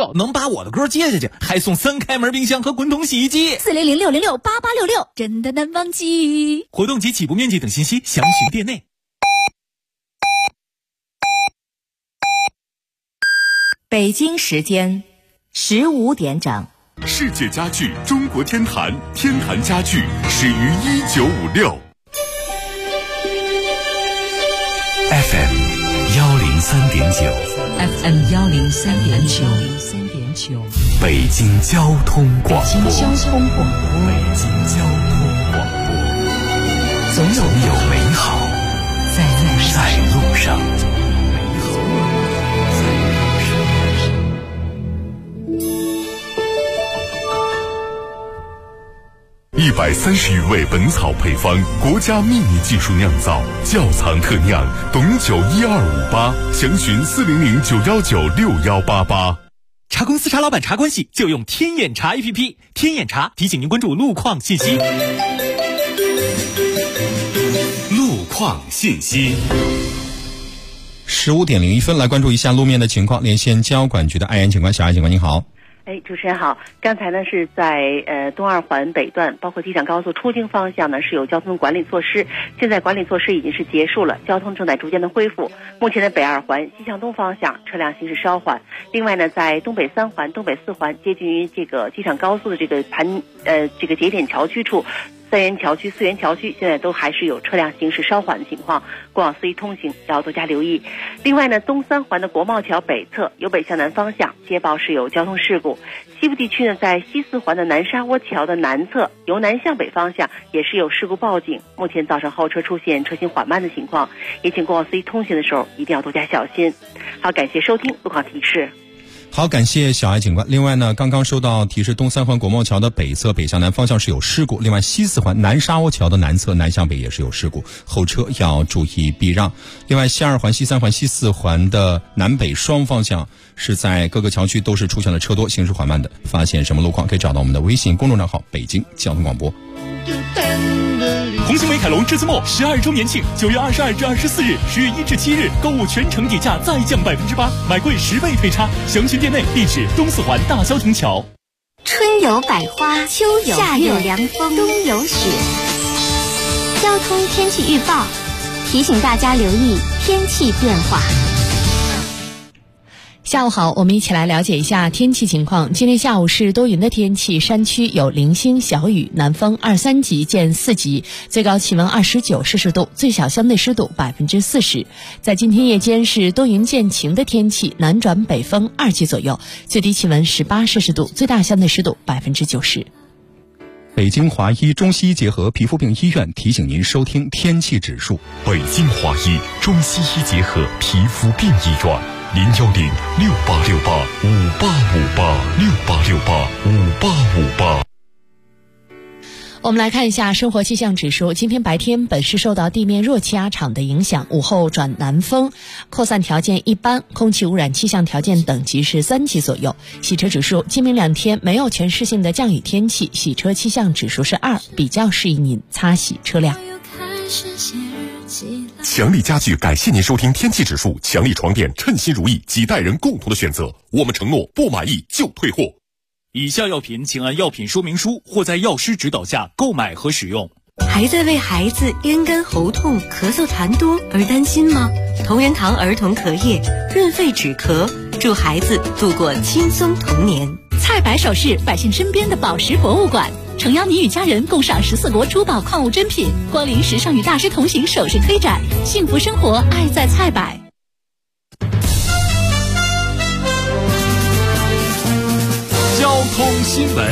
6，能把我的歌接下去，还送3开门冰箱和滚筒洗衣机。 4006068866，真的难忘记。 活动及起步面积等信息详询店内。 北京时间15点整。 世界家具中国天坛，天坛家具始于1956。FM 103.9，FM 103.9， 北京交通广播， 北京交通广播， 总有美好在路上。130余味本草配方，国家秘密技术酿造，窖藏特酿，董酒12588，详询40091961188。 茶公司茶老板茶关系就用天眼茶 APP， 天眼茶提醒您关注路况信息。 路况信息。 15点01分，来关注一下路面的情况。连线交管局的艾岩警官，小艾警官您好。 主持人好。刚才呢是在东二环北段，包括机场高速出京方向呢是有交通管理措施，现在管理措施已经是结束了，交通正在逐渐的恢复。目前的北二环西向东方向车辆行驶稍缓。另外呢，在东北3环、东北4环接近于这个机场高速的这个节点桥区处，三元桥区、四元桥区现在都还是有车辆行驶稍缓的情况，过往司机通行要多加留意。另外呢，东3环的国贸桥北侧由北向南方向接报是有交通事故。西部地区呢，在西4环的南沙窝桥的南侧由南向北方向也是有事故报警，目前造成后车出现车行缓慢的情况，也请过往司机通行的时候一定要多加小心。好，感谢收听路况提示。 好，感谢小艾警官。另外呢，刚刚收到提示，东3环国贸桥的北侧北向南方向是有事故，另外西4环南沙窝桥的南侧南向北也是有事故，后车要注意避让。另外西2环、西3环、西4环的南北双方向是在各个桥区都是出现了车多，行驶缓慢的。发现什么路况可以找到我们的微信公众账号北京交通广播。 红星美凯龙至尊墨12周年庆，9月22至24日，10月1至7日，购物全程底价再降8%，买贵10倍退差。详询店内，地址东4环大萧亭桥。 春有百花，秋有夏有凉风，冬有雪。交通天气预报提醒大家留意天气变化。 下午好，我们一起来了解一下天气情况。今天下午是多云的天气，山区有零星小雨，南风2、3级见4级，最高气温29摄氏度，最小相对湿度40%。在今天夜间是多云见晴的天气，南转北风2级左右，最低气温18摄氏度，最大相对湿度90%。 北京华医中西医结合皮肤病医院提醒您收听天气指数。 北京华医中西医结合皮肤病医院，01068685858，68685858。 我们来看一下生活气象指数。今天白天本市受到地面热气压场的影响，午后转南风，扩散条件一般，空气污染气象条件等级是3级左右。洗车指数，今明2天没有全市性的降雨天气，洗车气象指数是2，比较适宜您擦洗车辆。 强力家具感谢您收听天气指数，强力床垫称心如意，几代人共同的选择，我们承诺不满意就退货。 以下药品请按药品说明书或在药师指导下购买和使用。 还在为孩子咽干喉痛、咳嗽痰多而担心吗？同仁堂儿童咳液润肺止咳，助孩子度过轻松童年。 菜百首饰，百姓身边的宝石博物馆，诚邀你与家人共赏14国珠宝矿物珍品，光临时尚与大师同行首饰推展，幸福生活爱在菜百。 交通新闻。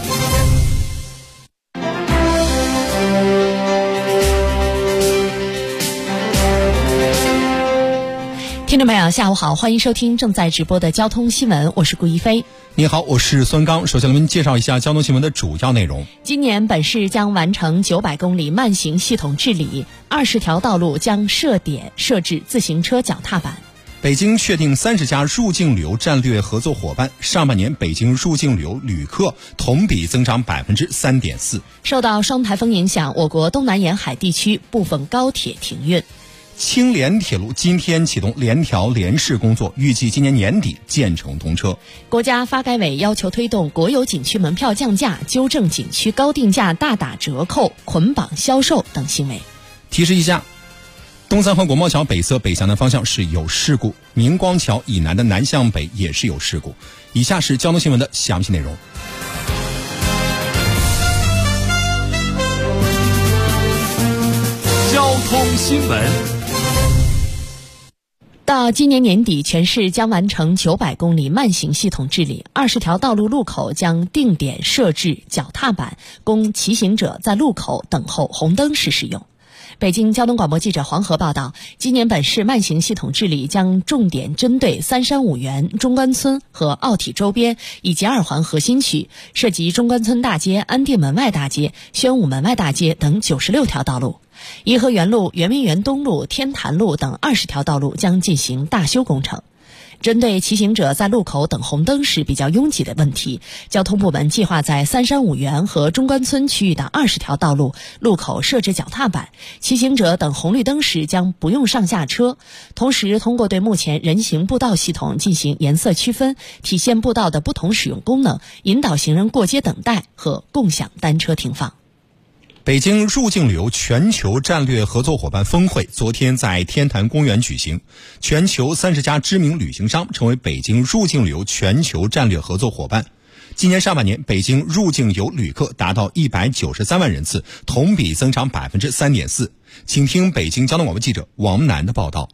听众朋友下午好，欢迎收听正在直播的交通新闻，我是顾一飞。 你好，我是孙刚。首先我们介绍一下交通新闻的主要内容。 今年本市将完成900公里慢行系统治理，20条道路将设点设置自行车脚踏板。 北京确定30家入境旅游战略合作伙伴，上半年北京入境旅游旅客同比增长3.4%。 受到双台风影响，我国东南沿海地区部分高铁停运。 青联铁路今天启动联调联试工作，预计今年年底建成通车。 国家发改委要求推动国有景区门票降价，纠正景区高定价、大打折扣、捆绑销售等行为。 提示一下，东三环国贸桥北侧北向南方向是有事故，明光桥以南的南向北也是有事故。以下是交通新闻的详细内容。 交通新闻。 到今年年底，全市将完成900公里慢行系统治理，20条道路路口将定点设置脚踏板，供骑行者在路口等候红灯时使用。北京交通广播记者黄河报道，今年本市慢行系统治理将重点针对三山五园、中关村和奥体周边以及2环核心区，涉及中关村大街、安定门外大街、宣武门外大街等96条道路。颐和园路、圆明园东路、天坛路等20条道路将进行大修工程。针对骑行者在路口等红灯时比较拥挤的问题，交通部门计划在三山五园和中关村区域的20条道路路口设置脚踏板，骑行者等红绿灯时将不用上下车。同时，通过对目前人行步道系统进行颜色区分，体现步道的不同使用功能，引导行人过街等待和共享单车停放。 北京入境旅游全球战略合作伙伴峰会昨天在天坛公园举行，全球30家知名旅行商成为北京入境旅游全球战略合作伙伴。今年上半年，北京入境游旅客达到193万人次，同比增长 3.4%。请听北京交通广播记者王楠的报道。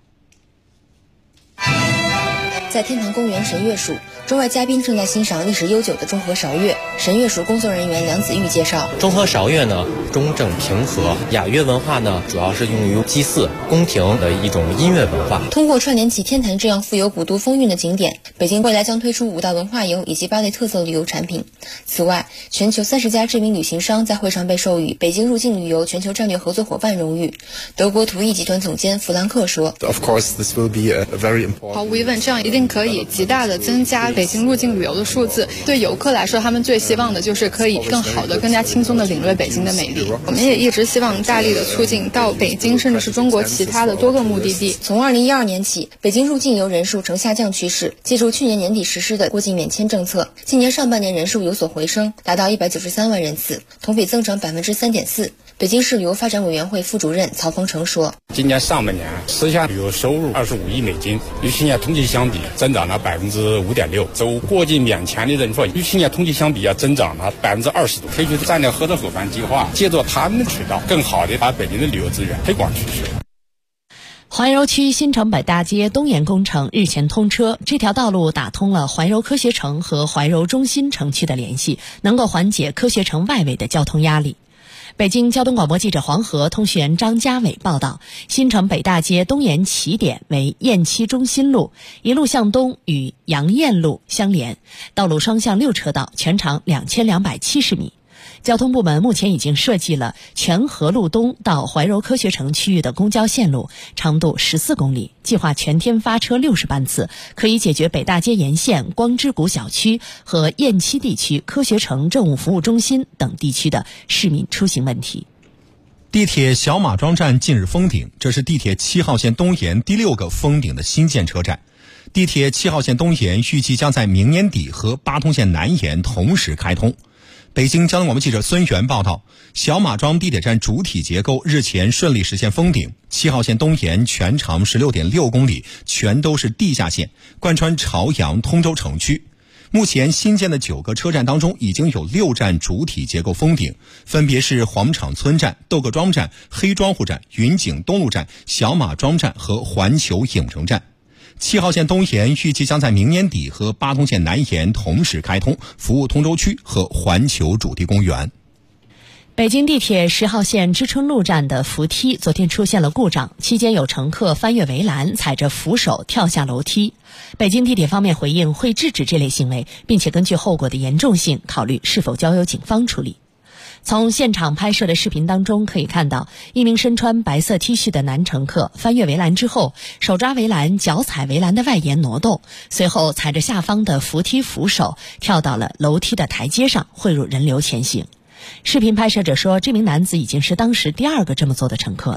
在天坛公园神乐署，中外嘉宾正在欣赏历史悠久的中和韶乐。神乐署工作人员梁子玉介绍， 中和韶乐呢，中正平和，雅乐文化呢，主要是用于祭祀、宫廷的一种音乐文化。 通过串联起天坛这样富有古都风韵的景点，北京未来将推出5大文化游以及8类特色旅游产品。此外，全球30家知名旅行商在会上被授予北京入境旅游全球战略合作伙伴荣誉。德国途易集团总监弗兰克说 Of course, this will be a very important. 毫无疑问，这样一定可以极大的增加北京入境旅游的数字。对游客来说，他们最希望的就是可以更好的、更加轻松的领略北京的美丽。我们也一直希望大力的促进到北京甚至是中国其他的多个目的地。 从2012年起，北京入境游人数呈下降趋势。借助去年年底实施的过境免签政策，今年上半年人数有所回升，达到193万人次，同比增长 3.4%。北京市旅游发展委员会副主任曹峰成说， 今年上半年实现旅游收入25亿美金，与去年同期相比增长了 5.6%。走过境免签的人数与去年同期相比增长了 20%多。推出战略合作伙伴计划，借助他们的渠道，更好的把北京的旅游资源推广出去。 怀柔区新城北大街东延工程日前通车，这条道路打通了怀柔科学城和怀柔中心城区的联系，能够缓解科学城外围的交通压力。北京交通广播记者黄河通讯员张家伟报道，新城北大街东延起点为雁栖中心路，一路向东与杨雁路相连，道路双向6车道，全长2270米。交通部门目前已经设计了全河路东到怀柔科学城区域的公交线路，长度14公里，计划全天发车60班次，可以解决北大街沿线光之谷小区和雁栖地区科学城政务服务中心等地区的市民出行问题。 地铁小马庄站近日封顶，这是地铁7号线东延第6个封顶的新建车站。地铁7号线东延预计将在明年底和八通线南延同时开通。北京交通广播记者孙源报道，小马庄地铁站主体结构日前顺利实现封顶，7号线东延全长16.6公里，全都是地下线，贯穿朝阳、通州城区。目前新建的9个车站当中，已经有6站主体结构封顶，分别是黄场村站、窦各庄站、黑庄户站、云景东路站、小马庄站和环球影城站。7号线东延预计将在明年底和八通线南延同时开通，服务通州区和环球主题公园。 北京地铁10号线知春路站的扶梯昨天出现了故障，期间有乘客翻越围栏，踩着扶手跳下楼梯。北京地铁方面回应会制止这类行为，并且根据后果的严重性考虑是否交由警方处理。从现场拍摄的视频当中可以看到，一名身穿白色 T 恤的男乘客翻越围栏之后，手抓围栏，脚踩围栏的外沿挪动，随后踩着下方的扶梯扶手跳到了楼梯的台阶上，汇入人流前行。视频拍摄者说，这名男子已经是当时第2个这么做的乘客了。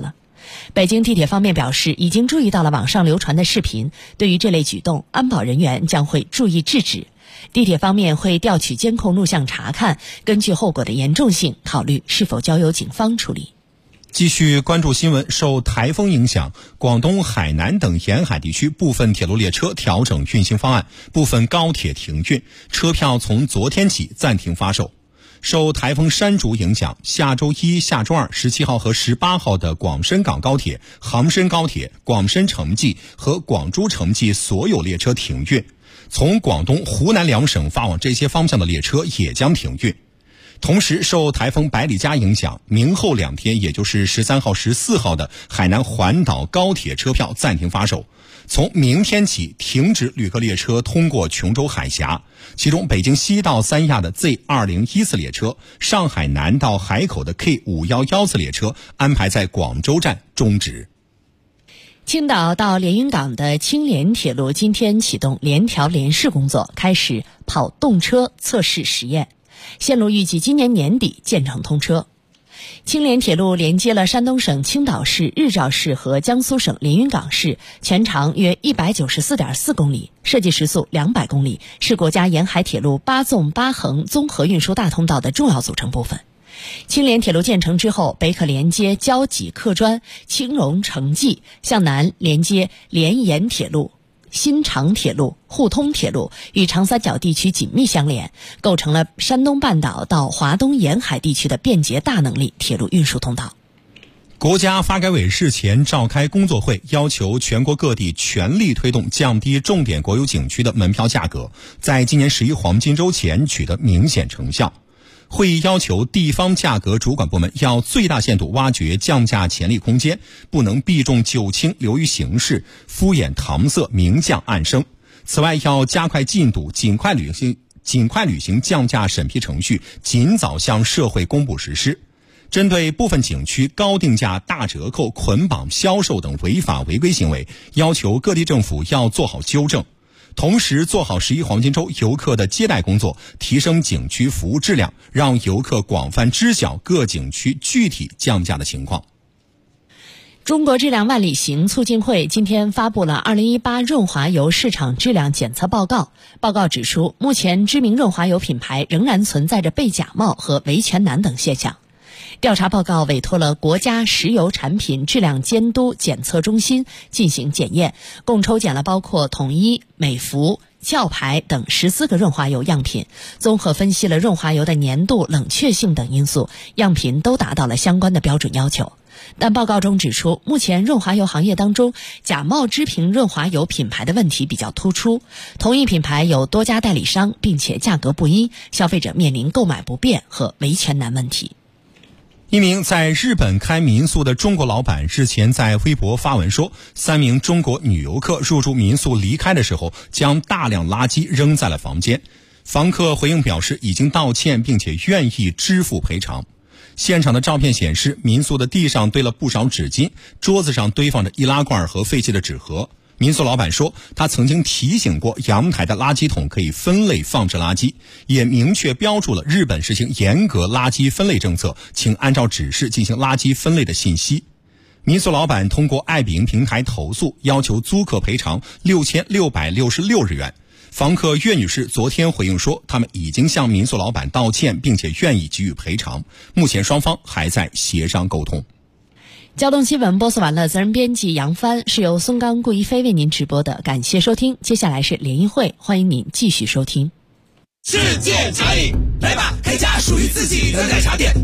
北京地铁方面表示，已经注意到了网上流传的视频，对于这类举动，安保人员将会注意制止。地铁方面会调取监控录像查看，根据后果的严重性，考虑是否交由警方处理。 继续关注新闻，受台风影响，广东、海南等沿海地区部分铁路列车调整运行方案，部分高铁停运，车票从昨天起暂停发售。受台风山竹影响，下周一、下周二17号和18号的广深港高铁、杭深高铁、广深城际和广珠城际所有列车停运，从广东、湖南两省发往这些方向的列车也将停运。同时，受台风百里佳影响，明后2天，也就是13号、14号的海南环岛高铁车票暂停发售。从明天起停止旅客列车通过琼州海峡，其中北京西到三亚的 Z2014 次列车，上海南到海口的 K511 次列车安排在广州站终止。 青岛到连云港的青联铁路今天启动联调联试工作，开始跑动车测试实验，线路预计今年年底建成通车。青联铁路连接了山东省青岛市、日照市和江苏省连云港市，全长约 194.4 公里，设计时速200公里，是国家沿海铁路8纵8横综合运输大通道的重要组成部分。青联铁路建成之后，北可连接交济客专、青荣城际，向南连接连盐铁路、新长铁路、沪通铁路，与长三角地区紧密相连，构成了山东半岛到华东沿海地区的便捷大能力铁路运输通道。 国家发改委日前召开工作会，要求全国各地全力推动降低重点国有景区的门票价格，在今年11黄金周前取得明显成效。会议要求地方价格主管部门要最大限度挖掘降价潜力空间，不能避重就轻、流于形式、敷衍搪塞、明降暗升。此外，要加快进度，尽快履行降价审批程序，尽早向社会公布实施。针对部分景区高定价、大折扣、捆绑销售等违法违规行为，要求各地政府要做好纠正。同时做好11黄金周游客的接待工作，提升景区服务质量，让游客广泛知晓各景区具体降价的情况。 中国质量万里行促进会今天发布了2018润滑油市场质量检测报告。报告指出，目前知名润滑油品牌仍然存在着被假冒和维权难等现象。调查报告委托了国家石油产品质量监督检测中心进行检验，共抽检了包括统一、美孚、壳牌等14个润滑油样品，综合分析了润滑油的粘度、冷却性等因素，样品都达到了相关的标准要求。但报告中指出，目前润滑油行业当中假冒知名润滑油品牌的问题比较突出，同一品牌有多家代理商，并且价格不一，消费者面临购买不便和维权难问题。 一名在日本开民宿的中国老板日前在微博发文说，3名中国女游客入住民宿离开的时候，将大量垃圾扔在了房间。房客回应表示已经道歉，并且愿意支付赔偿。现场的照片显示，民宿的地上堆了不少纸巾，桌子上堆放着易拉罐和废弃的纸盒。民宿老板说，他曾经提醒过阳台的垃圾桶可以分类放置垃圾，也明确标注了日本实行严格垃圾分类政策，请按照指示进行垃圾分类的信息。民宿老板通过爱彼迎平台投诉，要求租客赔偿6666日元。房客岳女士昨天回应说，他们已经向民宿老板道歉，并且愿意给予赔偿，目前双方还在协商沟通。 交通新闻播送完了，责任编辑杨帆，是由松冈、顾一飞为您直播的，感谢收听。接下来是联谊会，欢迎您继续收听。 世界茶饮，来吧，开家属于自己的奶茶店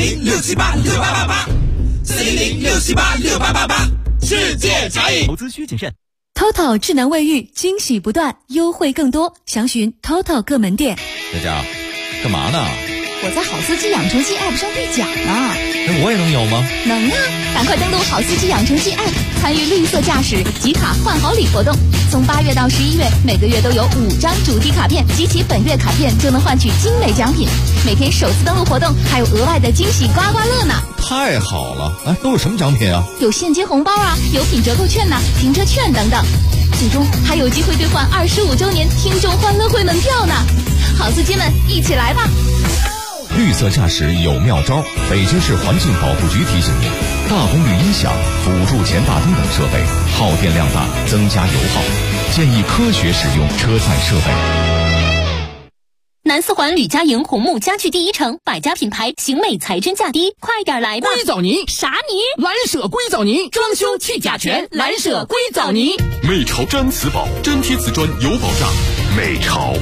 ，410-678-6888，410-678-6888，世界茶饮。 投资需谨慎。 TOTO 智能卫浴，惊喜不断，优惠更多，详询 TOTO 各门店。 佳佳，干嘛呢？ 我在好司机养成记 App 上兑奖呢。 我也能有吗？ 能啊！赶快登录好司机养成记 App， 参与绿色驾驶集卡换好礼活动。从8月到11月，每个月都有5张主题卡片，集齐本月卡片就能换取精美奖品。每天首次登录活动还有额外的惊喜刮刮乐呢！ 太好了！哎，都有什么奖品啊？ 有现金红包啊，有品折扣券呐，停车券等等。最终还有机会兑换25周年听众欢乐会门票呢！好司机们，一起来吧！ 绿色驾驶有妙招。北京市环境保护局提醒您，大功率音响、辅助前大灯等设备耗电量大，增加油耗，建议科学使用车载设备。 南四环吕家营红木家具第一城，百家品牌，型美材真价低，快点来吧！ 硅藻泥啥泥？ 蓝舍硅藻泥，装修去甲醛，蓝舍硅藻泥。 美潮毡瓷宝，粘贴瓷砖有保障。美潮